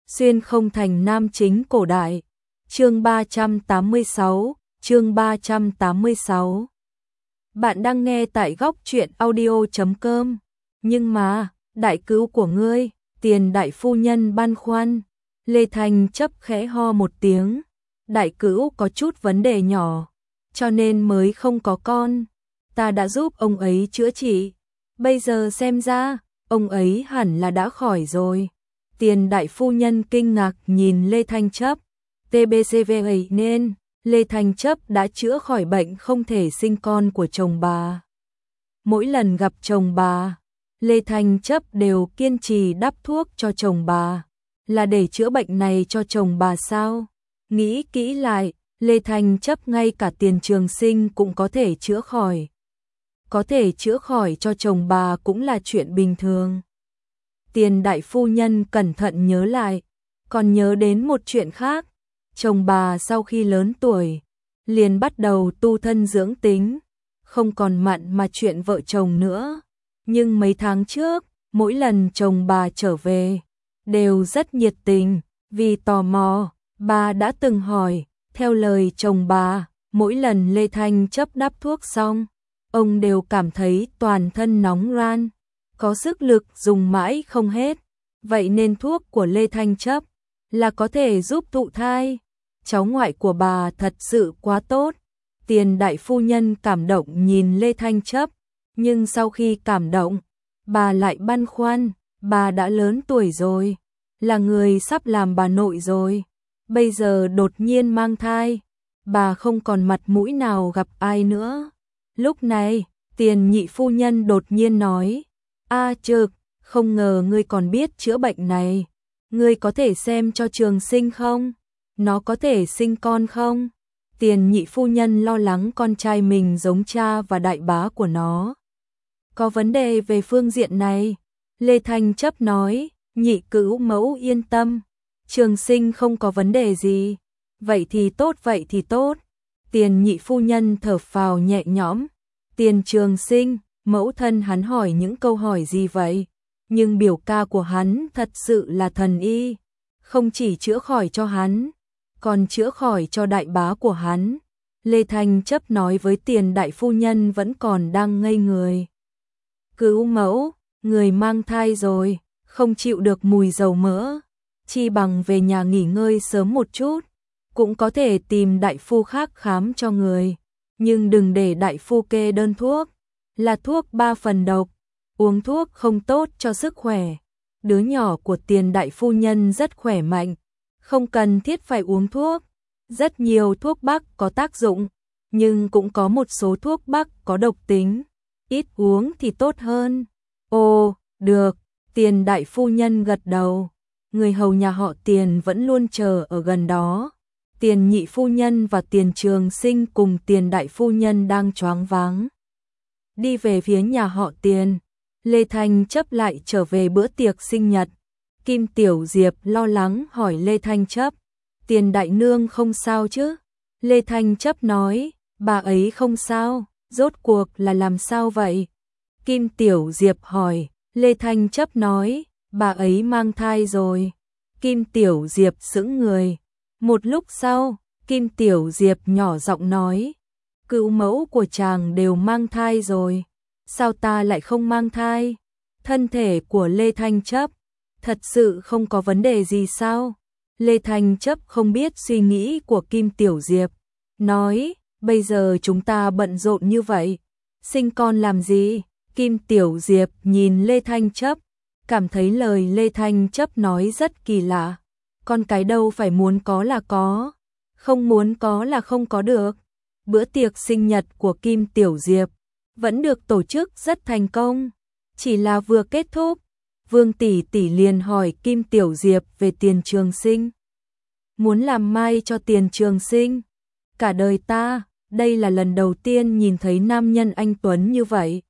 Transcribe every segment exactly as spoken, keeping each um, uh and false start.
Xuyên không thành nam chính cổ đại. Chương ba trăm tám mươi sáu, chương ba trăm tám mươi sáu. Bạn đang nghe tại góc truyện audio chấm com. Nhưng mà, đại cứu của ngươi, Tiền đại phu nhân băn khoăn. Lê Thanh chấp khẽ ho một tiếng. Đại cứu có chút vấn đề nhỏ, cho nên mới không có con. Ta đã giúp ông ấy chữa trị. Bây giờ xem ra, ông ấy hẳn là đã khỏi rồi. Tiền đại phu nhân kinh ngạc nhìn Lê Thanh chấp. tê bê xê vê ấy nên, Lê Thanh chấp đã chữa khỏi bệnh không thể sinh con của chồng bà. Mỗi lần gặp chồng bà, Lê Thanh chấp đều kiên trì đắp thuốc cho chồng bà. Là để chữa bệnh này cho chồng bà sao? Nghĩ kỹ lại, Lê Thanh chấp ngay cả Tiền Trường Sinh cũng có thể chữa khỏi. Có thể chữa khỏi cho chồng bà cũng là chuyện bình thường. Tiền đại phu nhân cẩn thận nhớ lại, còn nhớ đến một chuyện khác. Chồng bà sau khi lớn tuổi, liền bắt đầu tu thân dưỡng tính, không còn mặn mà chuyện vợ chồng nữa. Nhưng mấy tháng trước, mỗi lần chồng bà trở về, đều rất nhiệt tình, vì tò mò, bà đã từng hỏi, theo lời chồng bà, mỗi lần Lê Thanh chấp đắp thuốc xong, ông đều cảm thấy toàn thân nóng ran, có sức lực dùng mãi không hết. Vậy nên thuốc của Lê Thanh chấp là có thể giúp thụ thai. Cháu ngoại của bà thật sự quá tốt. Tiền đại phu nhân cảm động nhìn Lê Thanh chấp, nhưng sau khi cảm động, bà lại băn khoăn, bà đã lớn tuổi rồi, là người sắp làm bà nội rồi, bây giờ đột nhiên mang thai, bà không còn mặt mũi nào gặp ai nữa. Lúc này, Tiền nhị phu nhân đột nhiên nói, a Trực, không ngờ ngươi còn biết chữa bệnh này, ngươi có thể xem cho Trường Sinh không? Nó có thể sinh con không? Tiền nhị phu nhân lo lắng con trai mình giống cha và đại bá của nó. Có vấn đề về phương diện này. Lê Thanh chấp nói, nhị cữu mẫu yên tâm, Trường Sinh không có vấn đề gì. Vậy thì tốt, vậy thì tốt. Tiền nhị phu nhân thở phào nhẹ nhõm. Tiền Trường Sinh, mẫu thân hắn hỏi những câu hỏi gì vậy? Nhưng biểu ca của hắn thật sự là thần y, không chỉ chữa khỏi cho hắn, còn chữa khỏi cho đại bá của hắn. Lê Thanh chấp nói với Tiền đại phu nhân vẫn còn đang ngây người. Cứu mẫu, người mang thai rồi, không chịu được mùi dầu mỡ, chi bằng về nhà nghỉ ngơi sớm một chút, cũng có thể tìm đại phu khác khám cho người, nhưng đừng để đại phu kê đơn thuốc, là thuốc ba phần độc, uống thuốc không tốt cho sức khỏe. Đứa nhỏ của Tiền đại phu nhân rất khỏe mạnh, không cần thiết phải uống thuốc. Rất nhiều thuốc bắc có tác dụng, nhưng cũng có một số thuốc bắc có độc tính, ít uống thì tốt hơn. Ồ, được, Tiền đại phu nhân gật đầu. Người hầu nhà họ Tiền vẫn luôn chờ ở gần đó. Tiền nhị phu nhân và Tiền Trường Sinh cùng Tiền đại phu nhân đang choáng váng đi về phía nhà họ Tiền. Lê Thanh chấp lại trở về bữa tiệc sinh nhật. Kim Tiểu Diệp lo lắng hỏi Lê Thanh chấp, Tiền đại nương không sao chứ? Lê Thanh chấp nói, bà ấy không sao, rốt cuộc là làm sao vậy? Kim Tiểu Diệp hỏi. Lê Thanh chấp nói, bà ấy mang thai rồi. Kim Tiểu Diệp sững người. Một lúc sau, Kim Tiểu Diệp nhỏ giọng nói, cữu mẫu của chàng đều mang thai rồi, sao ta lại không mang thai? Thân thể của Lê Thanh chấp thật sự không có vấn đề gì sao? Lê Thanh chấp không biết suy nghĩ của Kim Tiểu Diệp, nói, bây giờ chúng ta bận rộn như vậy, sinh con làm gì? Kim Tiểu Diệp nhìn Lê Thanh chấp, cảm thấy lời Lê Thanh chấp nói rất kỳ lạ. Con cái đâu phải muốn có là có, không muốn có là không có được. Bữa tiệc sinh nhật của Kim Tiểu Diệp vẫn được tổ chức rất thành công, chỉ là vừa kết thúc, Vương tỷ tỷ liền hỏi Kim Tiểu Diệp về Tiền Trường Sinh. Muốn làm mai cho Tiền Trường Sinh? Cả đời ta, đây là lần đầu tiên nhìn thấy nam nhân anh tuấn như vậy.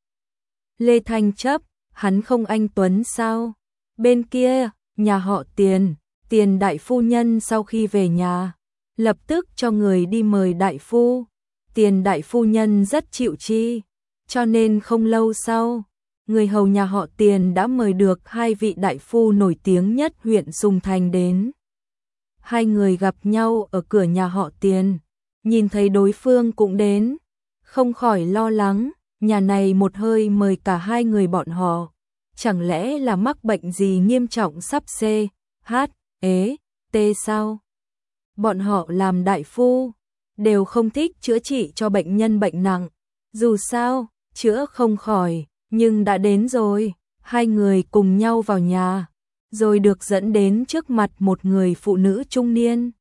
Lê Thanh chấp, hắn không anh tuấn sao? Bên kia, nhà họ Tiền, Tiền đại phu nhân sau khi về nhà, lập tức cho người đi mời đại phu. Tiền đại phu nhân rất chịu chi, cho nên không lâu sau, người hầu nhà họ Tiền đã mời được hai vị đại phu nổi tiếng nhất huyện Sùng Thành đến. Hai người gặp nhau ở cửa nhà họ Tiền, nhìn thấy đối phương cũng đến, không khỏi lo lắng, nhà này một hơi mời cả hai người bọn họ, chẳng lẽ là mắc bệnh gì nghiêm trọng sắp C, H, ế, T sao? Bọn họ làm đại phu, đều không thích chữa trị cho bệnh nhân bệnh nặng, dù sao, chữa không khỏi, nhưng đã đến rồi, hai người cùng nhau vào nhà, rồi được dẫn đến trước mặt một người phụ nữ trung niên.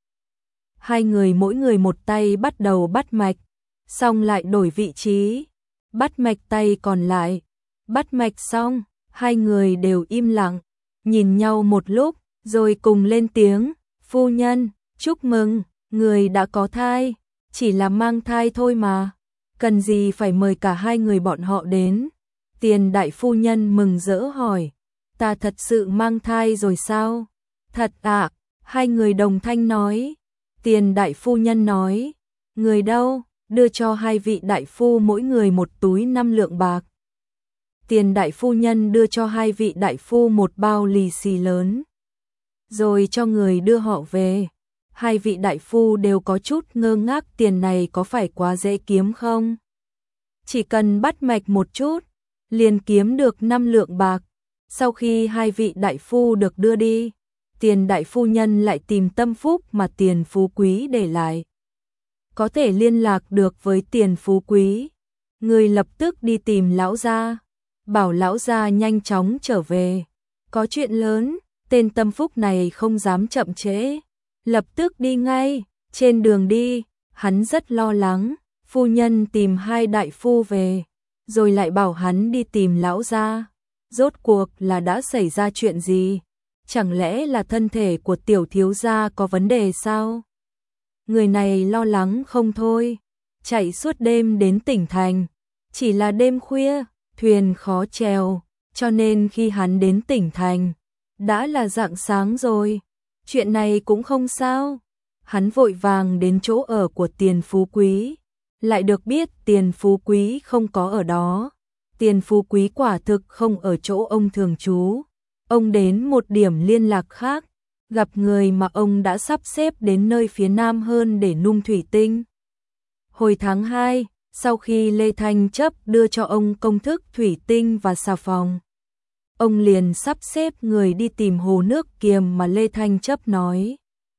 Hai người mỗi người một tay bắt đầu bắt mạch, xong lại đổi vị trí, bắt mạch tay còn lại, bắt mạch xong, hai người đều im lặng, nhìn nhau một lúc, rồi cùng lên tiếng, phu nhân, chúc mừng, người đã có thai, chỉ là mang thai thôi mà, cần gì phải mời cả hai người bọn họ đến. Tiền đại phu nhân mừng rỡ hỏi, ta thật sự mang thai rồi sao? Thật ạ, à? Hai người đồng thanh nói. Tiền đại phu nhân nói, người đâu, đưa cho hai vị đại phu mỗi người một túi năm lượng bạc. Tiền đại phu nhân đưa cho hai vị đại phu một bao lì xì lớn, rồi cho người đưa họ về. Hai vị đại phu đều có chút ngơ ngác, tiền này có phải quá dễ kiếm không? Chỉ cần bắt mạch một chút, liền kiếm được năm lượng bạc. Sau khi hai vị đại phu được đưa đi, Tiền đại phu nhân lại tìm tâm phúc mà Tiền phú quý để lại. Có thể liên lạc được với Tiền phú quý, người lập tức đi tìm lão gia, bảo lão gia nhanh chóng trở về. Có chuyện lớn, tên tâm phúc này không dám chậm trễ, lập tức đi ngay. Trên đường đi, hắn rất lo lắng, phu nhân tìm hai đại phu về, rồi lại bảo hắn đi tìm lão gia. Rốt cuộc là đã xảy ra chuyện gì? Chẳng lẽ là thân thể của tiểu thiếu gia có vấn đề sao? Người này lo lắng không thôi, chạy suốt đêm đến tỉnh thành. Chỉ là đêm khuya, thuyền khó chèo, cho nên khi hắn đến tỉnh thành, đã là rạng sáng rồi. Chuyện này cũng không sao. Hắn vội vàng đến chỗ ở của Tiền phú quý, lại được biết Tiền phú quý không có ở đó. Tiền phú quý quả thực không ở chỗ ông thường trú. Ông đến một điểm liên lạc khác, gặp người mà ông đã sắp xếp đến nơi phía nam hơn để nung thủy tinh. Hồi tháng hai, sau khi Lê Thanh Chấp đưa cho ông công thức thủy tinh và xà phòng, ông liền sắp xếp người đi tìm hồ nước kiềm mà Lê Thanh Chấp nói.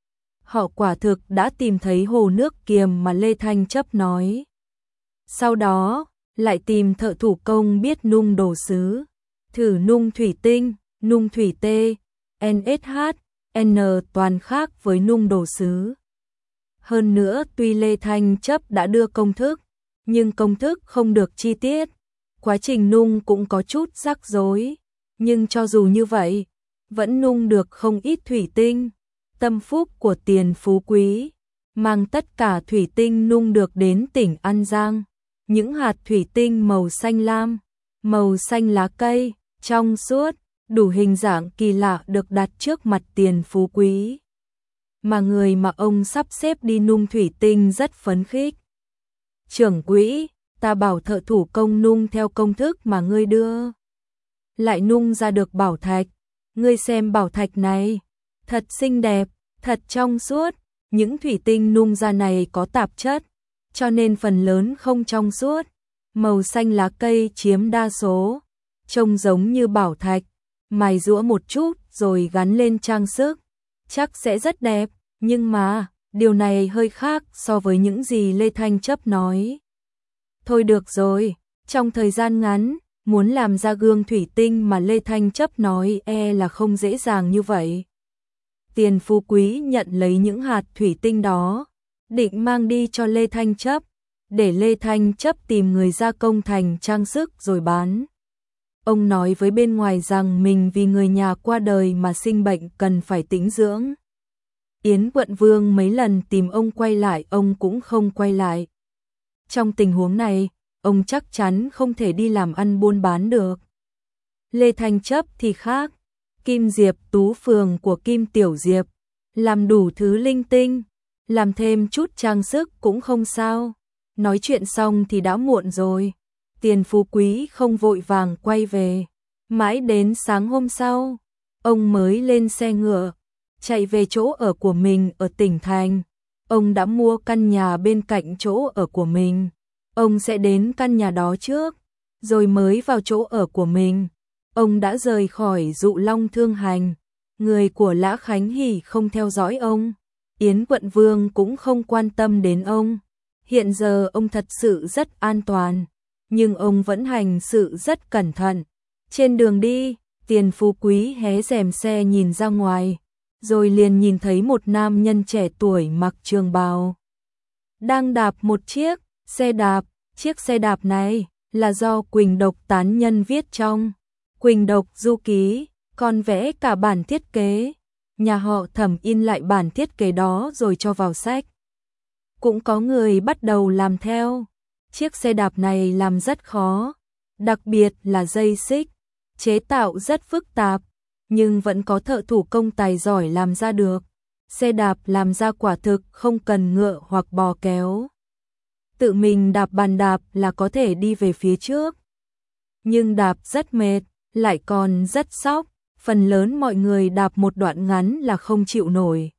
Họ quả thực đã tìm thấy hồ nước kiềm mà Lê Thanh Chấp nói. Sau đó, lại tìm thợ thủ công biết nung đồ sứ, thử nung thủy tinh, nung thủy tê, en ét hát, N toàn khác với nung đồ sứ. Hơn nữa tuy Lê Thanh Chấp đã đưa công thức, nhưng công thức không được chi tiết, quá trình nung cũng có chút rắc rối, nhưng cho dù như vậy, vẫn nung được không ít thủy tinh. Tâm phúc của Tiền phú quý, mang tất cả thủy tinh nung được đến tỉnh An Giang. Những hạt thủy tinh màu xanh lam, màu xanh lá cây, trong suốt, đủ hình dạng kỳ lạ được đặt trước mặt Tiền phú quý. Mà người mà ông sắp xếp đi nung thủy tinh rất phấn khích. Trưởng quỹ, ta bảo thợ thủ công nung theo công thức mà ngươi đưa, lại nung ra được bảo thạch. Ngươi xem bảo thạch này, thật xinh đẹp, thật trong suốt. Những thủy tinh nung ra này có tạp chất, cho nên phần lớn không trong suốt. Màu xanh lá cây chiếm đa số, trông giống như bảo thạch, mài giũa một chút rồi gắn lên trang sức, chắc sẽ rất đẹp. Nhưng mà, điều này hơi khác so với những gì Lê Thanh Chấp nói. Thôi được rồi, trong thời gian ngắn, muốn làm ra gương thủy tinh mà Lê Thanh Chấp nói e là không dễ dàng như vậy. Tiền phú quý nhận lấy những hạt thủy tinh đó, định mang đi cho Lê Thanh Chấp, để Lê Thanh Chấp tìm người gia công thành trang sức rồi bán. Ông nói với bên ngoài rằng mình vì người nhà qua đời mà sinh bệnh cần phải tĩnh dưỡng. Yến Quận Vương mấy lần tìm ông quay lại, ông cũng không quay lại. Trong tình huống này, ông chắc chắn không thể đi làm ăn buôn bán được. Lê Thanh Chấp thì khác, Kim Diệp Tú phường của Kim Tiểu Diệp, làm đủ thứ linh tinh, làm thêm chút trang sức cũng không sao. Nói chuyện xong thì đã muộn rồi, Tiền phú quý không vội vàng quay về. Mãi đến sáng hôm sau, ông mới lên xe ngựa, chạy về chỗ ở của mình ở tỉnh thành. Ông đã mua căn nhà bên cạnh chỗ ở của mình. Ông sẽ đến căn nhà đó trước, rồi mới vào chỗ ở của mình. Ông đã rời khỏi Dụ Long Thương Hành. Người của Lã Khánh Hỷ không theo dõi ông. Yến Quận Vương cũng không quan tâm đến ông. Hiện giờ ông thật sự rất an toàn, nhưng ông vẫn hành sự rất cẩn thận. Trên đường đi, Tiền Phú Quý hé rèm xe nhìn ra ngoài, rồi liền nhìn thấy một nam nhân trẻ tuổi mặc trường bào đang đạp một chiếc xe đạp. Chiếc xe đạp này là do Quỳnh Độc tán nhân viết trong Quỳnh Độc Du Ký, còn vẽ cả bản thiết kế. Nhà họ Thẩm in lại bản thiết kế đó rồi cho vào sách. Cũng có người bắt đầu làm theo. Chiếc xe đạp này làm rất khó, đặc biệt là dây xích, chế tạo rất phức tạp, nhưng vẫn có thợ thủ công tài giỏi làm ra được. Xe đạp làm ra quả thực không cần ngựa hoặc bò kéo. Tự mình đạp bàn đạp là có thể đi về phía trước. Nhưng đạp rất mệt, lại còn rất xóc, phần lớn mọi người đạp một đoạn ngắn là không chịu nổi.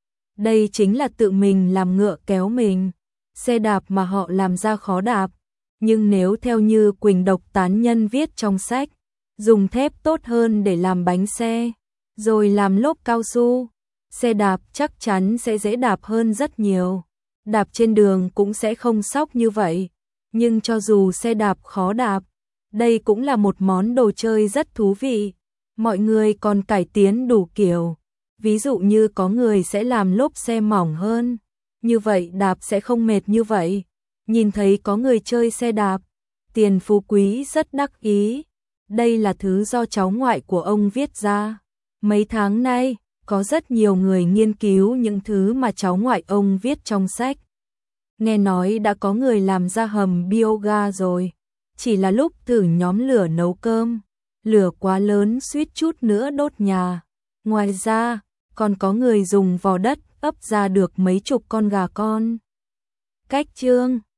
Đây chính là tự mình làm ngựa kéo mình. Xe đạp mà họ làm ra khó đạp, nhưng nếu theo như Quỳnh Độc tán nhân viết trong sách, dùng thép tốt hơn để làm bánh xe, rồi làm lốp cao su, xe đạp chắc chắn sẽ dễ đạp hơn rất nhiều. Đạp trên đường cũng sẽ không xóc như vậy. Nhưng cho dù xe đạp khó đạp, đây cũng là một món đồ chơi rất thú vị. Mọi người còn cải tiến đủ kiểu. Ví dụ như có người sẽ làm lốp xe mỏng hơn, như vậy đạp sẽ không mệt như vậy. Nhìn thấy có người chơi xe đạp, Tiền Phú Quý rất đắc ý. Đây là thứ do cháu ngoại của ông viết ra. Mấy tháng nay, có rất nhiều người nghiên cứu những thứ mà cháu ngoại ông viết trong sách. Nghe nói đã có người làm ra hầm bioga rồi. Chỉ là lúc thử nhóm lửa nấu cơm, lửa quá lớn suýt chút nữa đốt nhà. Ngoài ra, còn có người dùng vò đất ấp ra được mấy chục con gà con. Cách chương